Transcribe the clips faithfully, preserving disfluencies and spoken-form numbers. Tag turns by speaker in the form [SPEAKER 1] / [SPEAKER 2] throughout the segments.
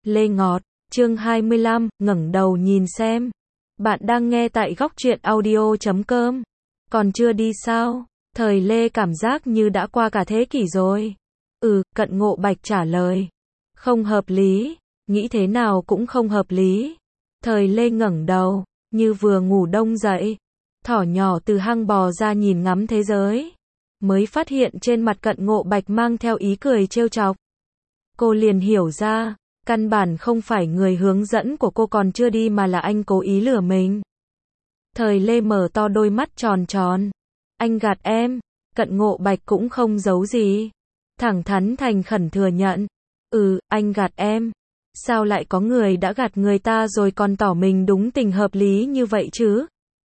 [SPEAKER 1] Lê Ngọt, chương hai mươi lăm, ngẩng đầu nhìn xem. Bạn đang nghe tại góc truyện audio chấm com. Còn chưa đi sao? Thời Lê cảm giác như đã qua cả thế kỷ rồi. Ừ, Cận Ngộ Bạch trả lời. Không hợp lý, nghĩ thế nào cũng không hợp lý. Thời Lê ngẩng đầu, như vừa ngủ đông dậy. Thỏ nhỏ từ hang bò ra nhìn ngắm thế giới. Mới phát hiện trên mặt Cận Ngộ Bạch mang theo ý cười trêu chọc. Cô liền hiểu ra, căn bản không phải người hướng dẫn của cô còn chưa đi mà là anh cố ý lừa mình. Thời Lê mở to đôi mắt tròn tròn. Anh gạt em. Cận Ngộ Bạch cũng không giấu gì. Thẳng thắn thành khẩn thừa nhận. Ừ, anh gạt em. Sao lại có người đã gạt người ta rồi còn tỏ mình đúng tình hợp lý như vậy chứ?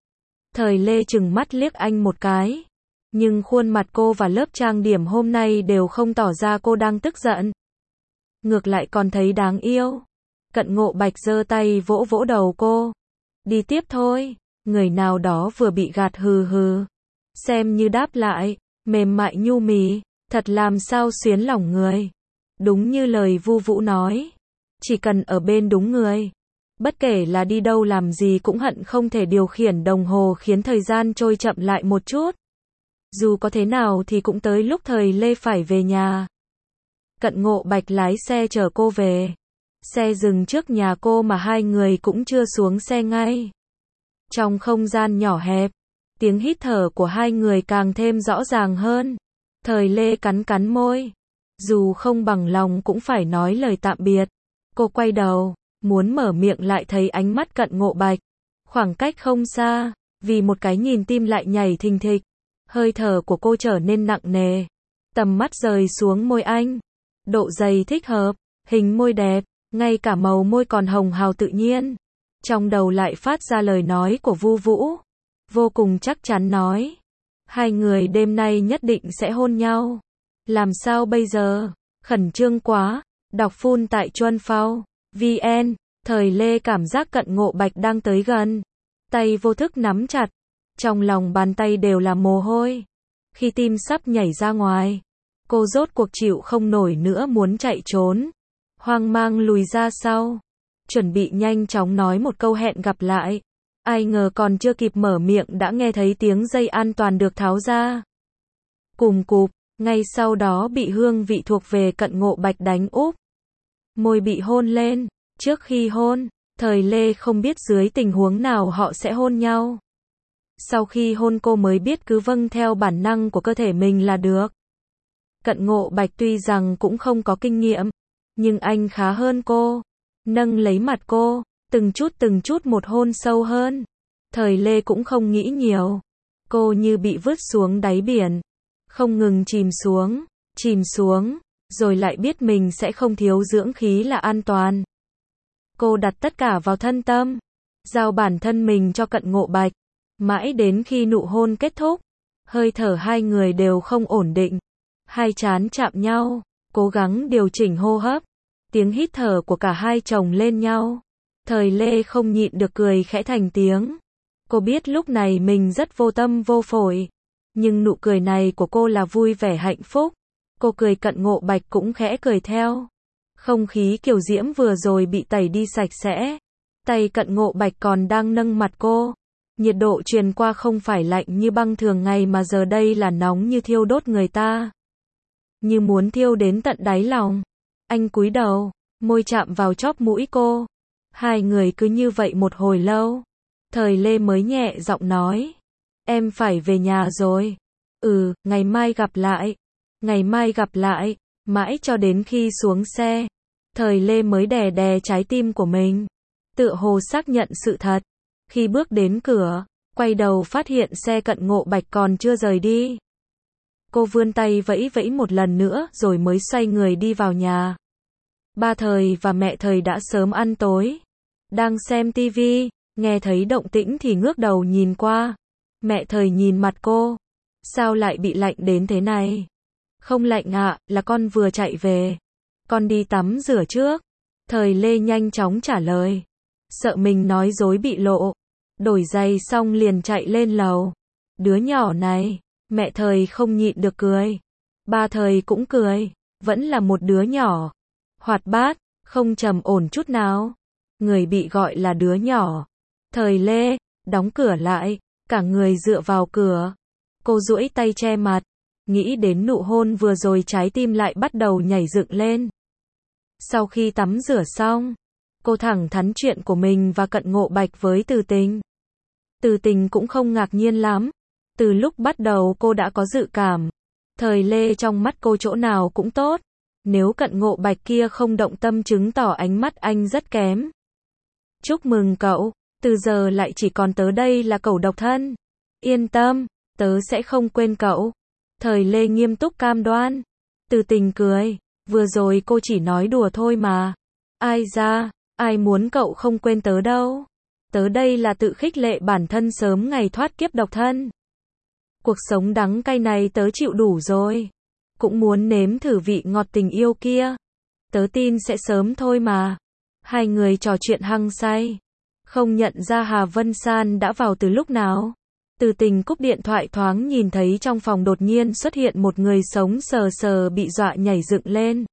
[SPEAKER 1] Thời Lê trừng mắt liếc anh một cái. Nhưng khuôn mặt cô và lớp trang điểm hôm nay đều không tỏ ra cô đang tức giận. Ngược lại còn thấy đáng yêu. Cận Ngộ Bạch giơ tay vỗ vỗ đầu cô. Đi tiếp thôi. Người nào đó vừa bị gạt hừ hừ. Xem như đáp lại, mềm mại nhu mì, thật làm sao xuyến lòng người. Đúng như lời Vu Vũ nói. Chỉ cần ở bên đúng người. Bất kể là đi đâu làm gì cũng hận không thể điều khiển đồng hồ khiến thời gian trôi chậm lại một chút. Dù có thế nào thì cũng tới lúc Thời Lê phải về nhà. Cận Ngộ Bạch lái xe chở cô về. Xe dừng trước nhà cô mà hai người cũng chưa xuống xe ngay. Trong không gian nhỏ hẹp, tiếng hít thở của hai người càng thêm rõ ràng hơn. Thời Lê cắn cắn môi. Dù không bằng lòng cũng phải nói lời tạm biệt. Cô quay đầu, muốn mở miệng lại thấy ánh mắt Cận Ngộ Bạch. Khoảng cách không xa, vì một cái nhìn tim lại nhảy thình thịch. Hơi thở của cô trở nên nặng nề. Tầm mắt rời xuống môi anh. Độ dày thích hợp, hình môi đẹp, ngay cả màu môi còn hồng hào tự nhiên. Trong đầu lại phát ra lời nói của Vu Vũ. Vô cùng chắc chắn nói. Hai người đêm nay nhất định sẽ hôn nhau. Làm sao bây giờ? Khẩn trương quá. Đọc full tại chuan phao chấm vn. Thời Lê cảm giác Cận Ngộ Bạch đang tới gần. Tay vô thức nắm chặt. Trong lòng bàn tay đều là mồ hôi. Khi tim sắp nhảy ra ngoài. Cô rốt cuộc chịu không nổi nữa muốn chạy trốn. Hoang mang lùi ra sau. Chuẩn bị nhanh chóng nói một câu hẹn gặp lại. Ai ngờ còn chưa kịp mở miệng đã nghe thấy tiếng dây an toàn được tháo ra. Cùm cụp, ngay sau đó bị hương vị thuộc về Cận Ngộ Bạch đánh úp. Môi bị hôn lên. Trước khi hôn, Thời Lê không biết dưới tình huống nào họ sẽ hôn nhau. Sau khi hôn cô mới biết cứ vâng theo bản năng của cơ thể mình là được. Cận Ngộ Bạch tuy rằng cũng không có kinh nghiệm, nhưng anh khá hơn cô. Nâng lấy mặt cô, từng chút từng chút một hôn sâu hơn. Thời Lê cũng không nghĩ nhiều. Cô như bị vứt xuống đáy biển. Không ngừng chìm xuống, chìm xuống, rồi lại biết mình sẽ không thiếu dưỡng khí là an toàn. Cô đặt tất cả vào thân tâm. Giao bản thân mình cho Cận Ngộ Bạch. Mãi đến khi nụ hôn kết thúc. Hơi thở hai người đều không ổn định. Hai trán chạm nhau, cố gắng điều chỉnh hô hấp. Tiếng hít thở của cả hai chồng lên nhau. Thời Lê không nhịn được cười khẽ thành tiếng. Cô biết lúc này mình rất vô tâm vô phổi. Nhưng nụ cười này của cô là vui vẻ hạnh phúc. Cô cười Cận Ngộ Bạch cũng khẽ cười theo. Không khí kiều diễm vừa rồi bị tẩy đi sạch sẽ. Tay Cận Ngộ Bạch còn đang nâng mặt cô. Nhiệt độ truyền qua không phải lạnh như băng thường ngày mà giờ đây là nóng như thiêu đốt người ta. Như muốn thiêu đến tận đáy lòng. Anh cúi đầu, môi chạm vào chóp mũi cô. Hai người cứ như vậy một hồi lâu. Thời Lê mới nhẹ giọng nói. Em phải về nhà rồi. Ừ, ngày mai gặp lại. Ngày mai gặp lại. Mãi cho đến khi xuống xe. Thời Lê mới đè đè trái tim của mình. Tựa hồ xác nhận sự thật. Khi bước đến cửa, quay đầu phát hiện xe Cận Ngộ Bạch còn chưa rời đi. Cô vươn tay vẫy vẫy một lần nữa rồi mới xoay người đi vào nhà. Ba Thời và mẹ Thời đã sớm ăn tối. Đang xem tivi, nghe thấy động tĩnh thì ngước đầu nhìn qua. Mẹ Thời nhìn mặt cô. Sao lại bị lạnh đến thế này? Không lạnh ạ, là con vừa chạy về. Con đi tắm rửa trước. Thời Lê nhanh chóng trả lời. Sợ mình nói dối bị lộ. Đổi giày xong liền chạy lên lầu. Đứa nhỏ này, mẹ Thời không nhịn được cười. Ba Thời cũng cười. Vẫn là một đứa nhỏ. Hoạt bát, không trầm ổn chút nào. Người bị gọi là đứa nhỏ. Thời Lê, đóng cửa lại, cả người dựa vào cửa. Cô duỗi tay che mặt, nghĩ đến nụ hôn vừa rồi trái tim lại bắt đầu nhảy dựng lên. Sau khi tắm rửa xong, cô thẳng thắn chuyện của mình và Cận Ngộ Bạch với Từ Tình. Từ Tình cũng không ngạc nhiên lắm. Từ lúc bắt đầu cô đã có dự cảm. Thời Lê trong mắt cô chỗ nào cũng tốt. Nếu Cận Ngộ Bạch kia không động tâm chứng tỏ ánh mắt anh rất kém. Chúc mừng cậu, từ giờ lại chỉ còn tớ đây là cậu độc thân. Yên tâm, tớ sẽ không quên cậu. Thời Lê nghiêm túc cam đoan. Từ Tình cười, vừa rồi cô chỉ nói đùa thôi mà. Ai ra, ai muốn cậu không quên tớ đâu. Tớ đây là tự khích lệ bản thân sớm ngày thoát kiếp độc thân. Cuộc sống đắng cay này tớ chịu đủ rồi. Cũng muốn nếm thử vị ngọt tình yêu kia. Tớ tin sẽ sớm thôi mà. Hai người trò chuyện hăng say. Không nhận ra Hà Vân San đã vào từ lúc nào. Từ Tình cúp điện thoại thoáng nhìn thấy trong phòng đột nhiên xuất hiện một người sống sờ sờ bị dọa nhảy dựng lên.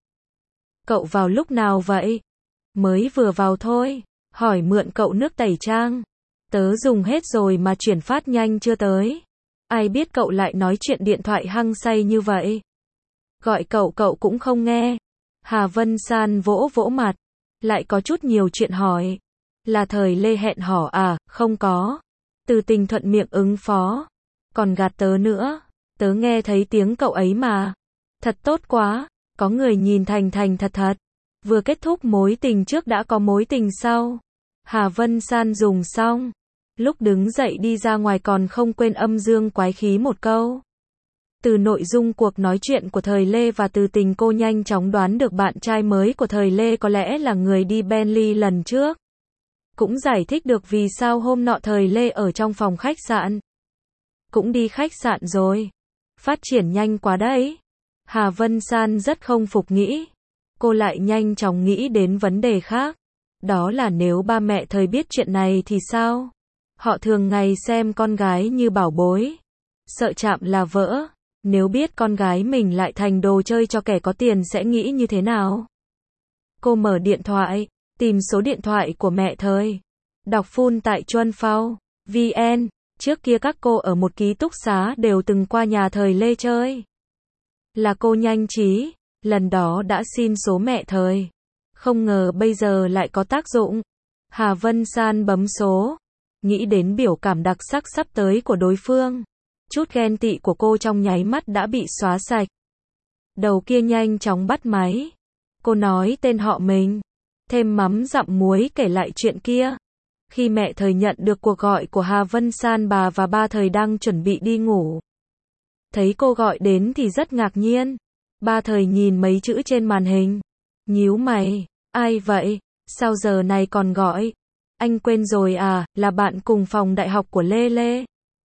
[SPEAKER 1] Cậu vào lúc nào vậy? Mới vừa vào thôi. Hỏi mượn cậu nước tẩy trang. Tớ dùng hết rồi mà chuyển phát nhanh chưa tới. Ai biết cậu lại nói chuyện điện thoại hăng say như vậy. Gọi cậu cậu cũng không nghe. Hà Vân San vỗ vỗ mặt. Lại có chút nhiều chuyện hỏi. Là Thời Lê hẹn hò à? Không có. Từ Tình thuận miệng ứng phó. Còn gạt tớ nữa. Tớ nghe thấy tiếng cậu ấy mà. Thật tốt quá. Có người nhìn thành thành thật thật. Vừa kết thúc mối tình trước đã có mối tình sau. Hà Vân San dùng xong. Lúc đứng dậy đi ra ngoài còn không quên âm dương quái khí một câu. Từ nội dung cuộc nói chuyện của Thời Lê và Từ Tình cô nhanh chóng đoán được bạn trai mới của Thời Lê có lẽ là người đi Bentley lần trước. Cũng giải thích được vì sao hôm nọ Thời Lê ở trong phòng khách sạn. Cũng đi khách sạn rồi. Phát triển nhanh quá đấy. Hà Vân San rất không phục nghĩ. Cô lại nhanh chóng nghĩ đến vấn đề khác. Đó là nếu ba mẹ Thời biết chuyện này thì sao? Họ thường ngày xem con gái như bảo bối. Sợ chạm là vỡ. Nếu biết con gái mình lại thành đồ chơi cho kẻ có tiền sẽ nghĩ như thế nào? Cô mở điện thoại, tìm số điện thoại của mẹ Thời. Đọc full tại Chuân Phao, vê en. Trước kia các cô ở một ký túc xá đều từng qua nhà Thời Lê chơi. Là cô nhanh trí, lần đó đã xin số mẹ Thời. Không ngờ bây giờ lại có tác dụng. Hà Vân San bấm số. Nghĩ đến biểu cảm đặc sắc sắp tới của đối phương. Chút ghen tị của cô trong nháy mắt đã bị xóa sạch. Đầu kia nhanh chóng bắt máy. Cô nói tên họ mình. Thêm mắm dặm muối kể lại chuyện kia. Khi mẹ Thời nhận được cuộc gọi của Hà Vân San, bà và ba Thời đang chuẩn bị đi ngủ. Thấy cô gọi đến thì rất ngạc nhiên. Ba Thời nhìn mấy chữ trên màn hình. Nhíu mày. Ai vậy? Sao giờ này còn gọi? Anh quên rồi à, là bạn cùng phòng đại học của Lê Lê.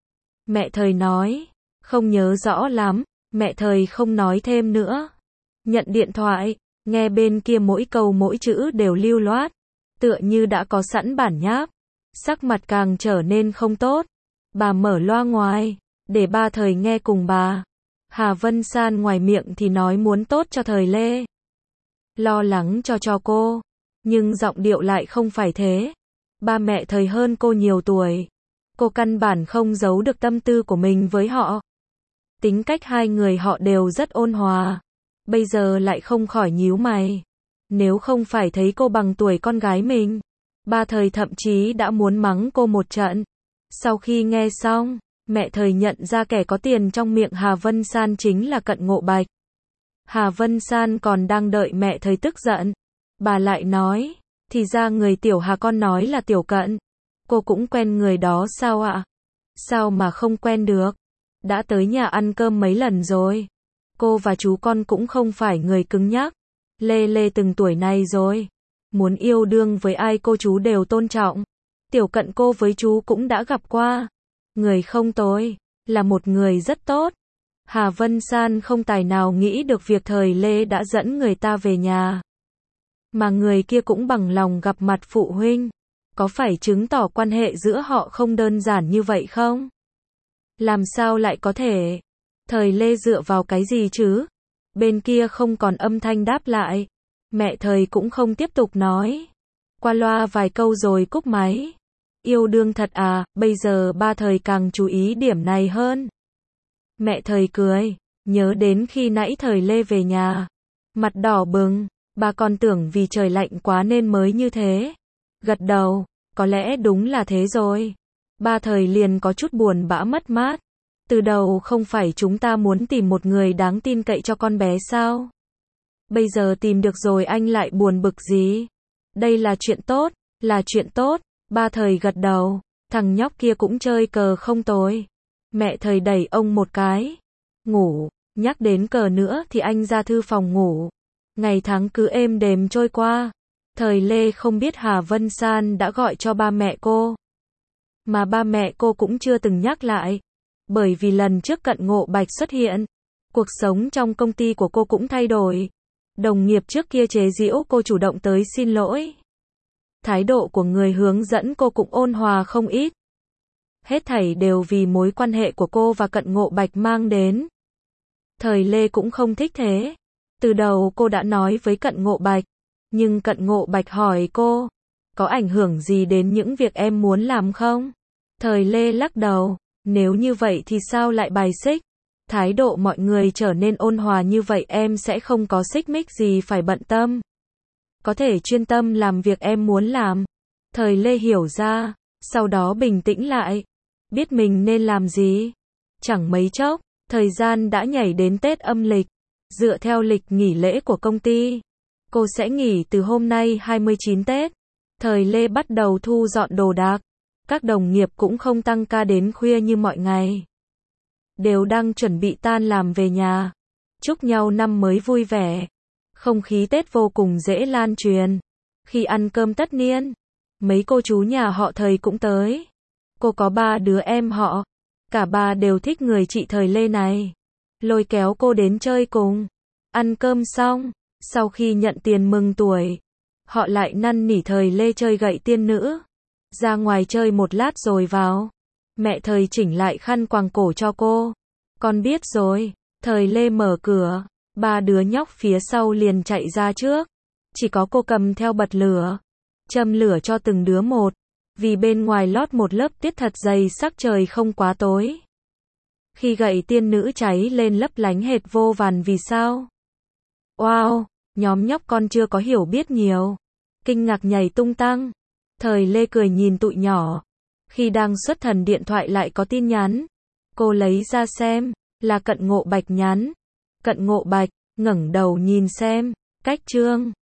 [SPEAKER 1] Mẹ Thời nói. Không nhớ rõ lắm. Mẹ Thời không nói thêm nữa. Nhận điện thoại. Nghe bên kia mỗi câu mỗi chữ đều lưu loát. Tựa như đã có sẵn bản nháp. Sắc mặt càng trở nên không tốt. Bà mở loa ngoài. Để ba Thời nghe cùng bà. Hà Vân San ngoài miệng thì nói muốn tốt cho Thời Lê. Lo lắng cho cho cô. Nhưng giọng điệu lại không phải thế. Ba mẹ Thời hơn cô nhiều tuổi. Cô căn bản không giấu được tâm tư của mình với họ. Tính cách hai người họ đều rất ôn hòa. Bây giờ lại không khỏi nhíu mày. Nếu không phải thấy cô bằng tuổi con gái mình, ba Thời thậm chí đã muốn mắng cô một trận. Sau khi nghe xong, mẹ Thời nhận ra kẻ có tiền trong miệng Hà Vân San chính là Cận Ngộ Bạch. Hà Vân San còn đang đợi mẹ Thời tức giận. Bà lại nói, thì ra người tiểu Hà con nói là tiểu Cận. Cô cũng quen người đó sao ạ? Sao mà không quen được? Đã tới nhà ăn cơm mấy lần rồi. Cô và chú con cũng không phải người cứng nhắc. Lê Lê từng tuổi này rồi. Muốn yêu đương với ai cô chú đều tôn trọng. Tiểu Cận cô với chú cũng đã gặp qua. Người không tồi, là một người rất tốt. Hà Vân San không tài nào nghĩ được việc Thời Lê đã dẫn người ta về nhà. Mà người kia cũng bằng lòng gặp mặt phụ huynh. Có phải chứng tỏ quan hệ giữa họ không đơn giản như vậy không? Làm sao lại có thể? Thời Lê dựa vào cái gì chứ? Bên kia không còn âm thanh đáp lại. Mẹ Thời cũng không tiếp tục nói. Qua loa vài câu rồi cúp máy. Yêu đương thật à, bây giờ ba Thời càng chú ý điểm này hơn. Mẹ Thời cười, nhớ đến khi nãy Thời Lê về nhà. Mặt đỏ bừng, bà còn tưởng vì trời lạnh quá nên mới như thế. Gật đầu, có lẽ đúng là thế rồi. Ba Thời liền có chút buồn bã mất mát. Từ đầu không phải chúng ta muốn tìm một người đáng tin cậy cho con bé sao? Bây giờ tìm được rồi anh lại buồn bực gì? Đây là chuyện tốt, là chuyện tốt. Ba Thời gật đầu, thằng nhóc kia cũng chơi cờ không tồi. Mẹ Thời đẩy ông một cái. Ngủ, nhắc đến cờ nữa thì anh ra thư phòng ngủ. Ngày tháng cứ êm đềm trôi qua. Thời Lê không biết Hà Vân San đã gọi cho ba mẹ cô. Mà ba mẹ cô cũng chưa từng nhắc lại. Bởi vì lần trước Cận Ngộ Bạch xuất hiện, cuộc sống trong công ty của cô cũng thay đổi. Đồng nghiệp trước kia chế giễu cô chủ động tới xin lỗi. Thái độ của người hướng dẫn cô cũng ôn hòa không ít. Hết thảy đều vì mối quan hệ của cô và Cận Ngộ Bạch mang đến. Thời Lê cũng không thích thế. Từ đầu cô đã nói với Cận Ngộ Bạch. Nhưng Cận Ngộ Bạch hỏi cô, có ảnh hưởng gì đến những việc em muốn làm không? Thời Lê lắc đầu, nếu như vậy thì sao lại bài xích? Thái độ mọi người trở nên ôn hòa như vậy em sẽ không có xích mích gì phải bận tâm. Có thể chuyên tâm làm việc em muốn làm. Thời Lê hiểu ra, sau đó bình tĩnh lại, biết mình nên làm gì. Chẳng mấy chốc, thời gian đã nhảy đến Tết âm lịch. Dựa theo lịch nghỉ lễ của công ty, cô sẽ nghỉ từ hôm nay hai mươi chín Tết. Thời Lê bắt đầu thu dọn đồ đạc. Các đồng nghiệp cũng không tăng ca đến khuya như mọi ngày. Đều đang chuẩn bị tan làm về nhà. Chúc nhau năm mới vui vẻ. Không khí Tết vô cùng dễ lan truyền. Khi ăn cơm tất niên, mấy cô chú nhà họ Thời cũng tới. Cô có ba đứa em họ. Cả ba đều thích người chị Thời Lê này. Lôi kéo cô đến chơi cùng. Ăn cơm xong, sau khi nhận tiền mừng tuổi, họ lại năn nỉ Thời Lê chơi gậy tiên nữ. Ra ngoài chơi một lát rồi vào. Mẹ Thời chỉnh lại khăn quàng cổ cho cô. Con biết rồi. Thời Lê mở cửa. Ba đứa nhóc phía sau liền chạy ra trước. Chỉ có cô cầm theo bật lửa. Châm lửa cho từng đứa một. Vì bên ngoài lót một lớp tiết thật dày sắc trời không quá tối. Khi gậy tiên nữ cháy lên lấp lánh hệt vô vàn vì sao. Wow, nhóm nhóc con chưa có hiểu biết nhiều. Kinh ngạc nhảy tung tăng. Thời Lê cười nhìn tụi nhỏ. Khi đang xuất thần điện thoại lại có tin nhắn. Cô lấy ra xem, là Cận Ngộ Bạch nhắn. Cận Ngộ Bạch, ngẩng đầu nhìn xem, cách chương.